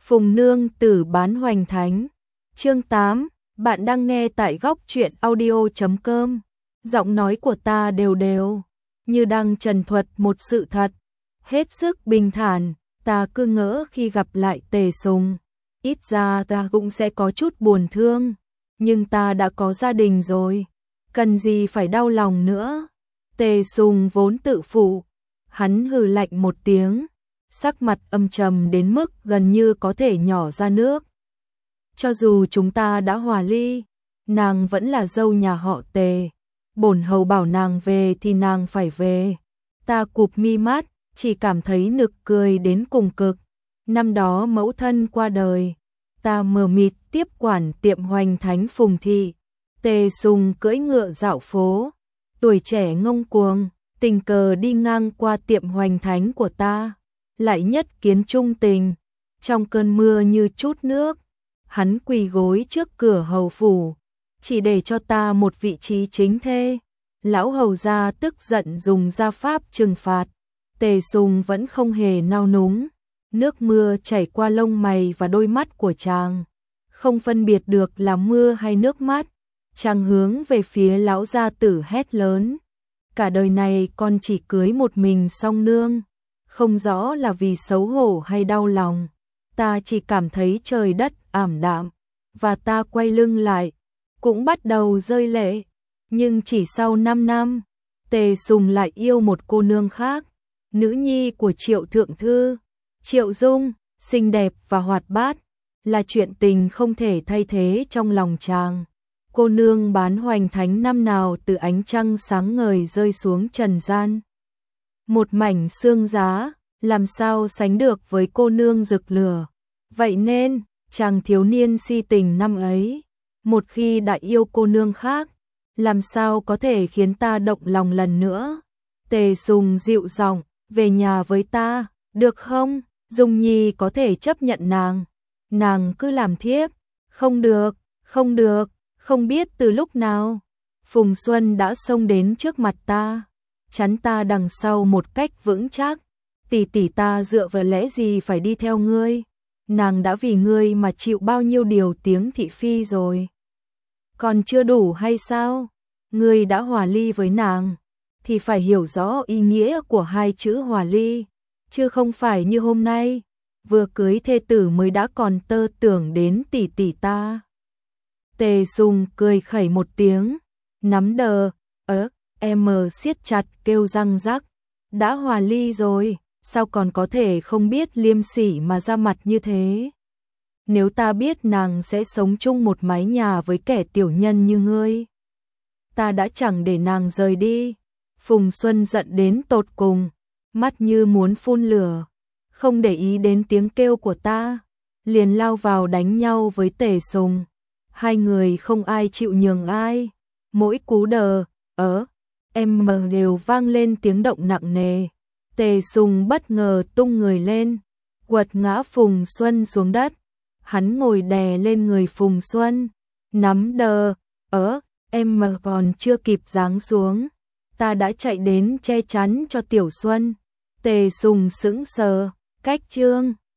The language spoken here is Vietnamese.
Phùng Nương Tử bán hoành thánh. Chương 8, bạn đang nghe tại góc truyện audio.com. Giọng nói của ta đều đều, như đang trần thuật một sự thật. Hết sức bình thản, ta cứ ngỡ khi gặp lại Tề Sùng, ít ra ta cũng sẽ có chút buồn thương, nhưng ta đã có gia đình rồi, cần gì phải đau lòng nữa. Tề Sùng vốn tự phụ, hắn hừ lạnh một tiếng, sắc mặt âm trầm đến mức gần như có thể nhỏ ra nước. Cho dù chúng ta đã hòa ly, nàng vẫn là dâu nhà họ Tề, bổn hầu bảo nàng về thì nàng phải về. Ta cụp mi mắt, chỉ cảm thấy nực cười đến cùng cực. Năm đó mẫu thân qua đời, ta mờ mịt tiếp quản tiệm hoành thánh Phùng thị. Tề Sùng cưỡi ngựa dạo phố, tuổi trẻ ngông cuồng, tình cờ đi ngang qua tiệm hoành thánh của ta, lại nhất kiến trung tình. Trong cơn mưa như chút nước, hắn quỳ gối trước cửa hầu phủ, chỉ để cho ta một vị trí chính thê. Lão hầu gia tức giận dùng gia pháp trừng phạt. Tề Sùng vẫn không hề nao núng, nước mưa chảy qua lông mày và đôi mắt của chàng, không phân biệt được là mưa hay nước mắt. Chàng hướng về phía lão gia tử hét lớn: cả đời này con chỉ cưới một mình song nương, không rõ là vì xấu hổ hay đau lòng. Ta chỉ cảm thấy trời đất ảm đạm, và ta quay lưng lại, cũng bắt đầu rơi lệ. Nhưng chỉ sau 5 năm, Tề Sùng lại yêu một cô nương khác, nữ nhi của Triệu thượng thư, Triệu Dung, xinh đẹp và hoạt bát, là chuyện tình không thể thay thế trong lòng chàng. Cô nương bán hoành thánh năm nào từ ánh trăng sáng ngời rơi xuống trần gian, một mảnh xương giá, làm sao sánh được với cô nương rực lửa. Vậy nên, chàng thiếu niên si tình năm ấy, một khi đã yêu cô nương khác, làm sao có thể khiến ta động lòng lần nữa. Tề Sùng dịu giọng: về nhà với ta, được không? Dung Nhi có thể chấp nhận nàng cứ làm thiếp. Không được, không được. Không biết từ lúc nào, Phùng Xuân đã xông đến trước mặt ta, chắn ta đằng sau một cách vững chắc. Tỷ tỷ ta dựa vào lẽ gì phải đi theo ngươi? Nàng đã vì ngươi mà chịu bao nhiêu điều tiếng thị phi rồi. Còn chưa đủ hay sao? Ngươi đã hòa ly với nàng, thì phải hiểu rõ ý nghĩa của hai chữ hòa ly, chứ không phải như hôm nay, vừa cưới thê tử mới đã còn tơ tưởng đến tỷ tỷ ta. Tề Sùng cười khẩy một tiếng, nắm đờ, em siết chặt kêu răng rắc. Đã hòa ly rồi, sao còn có thể không biết liêm sỉ mà ra mặt như thế? Nếu ta biết nàng sẽ sống chung một mái nhà với kẻ tiểu nhân như ngươi, ta đã chẳng để nàng rời đi. Phùng Xuân giận đến tột cùng, mắt như muốn phun lửa, không để ý đến tiếng kêu của ta, liền lao vào đánh nhau với Tề Sùng. Hai người không ai chịu nhường ai, mỗi cú đờ, em đều vang lên tiếng động nặng nề. Tề Sùng bất ngờ tung người lên, quật ngã Phùng Xuân xuống đất. Hắn ngồi đè lên người Phùng Xuân, nắm đờ, em còn chưa kịp giáng xuống, ta đã chạy đến che chắn cho Tiểu Xuân. Tề Sùng sững sờ, cách chương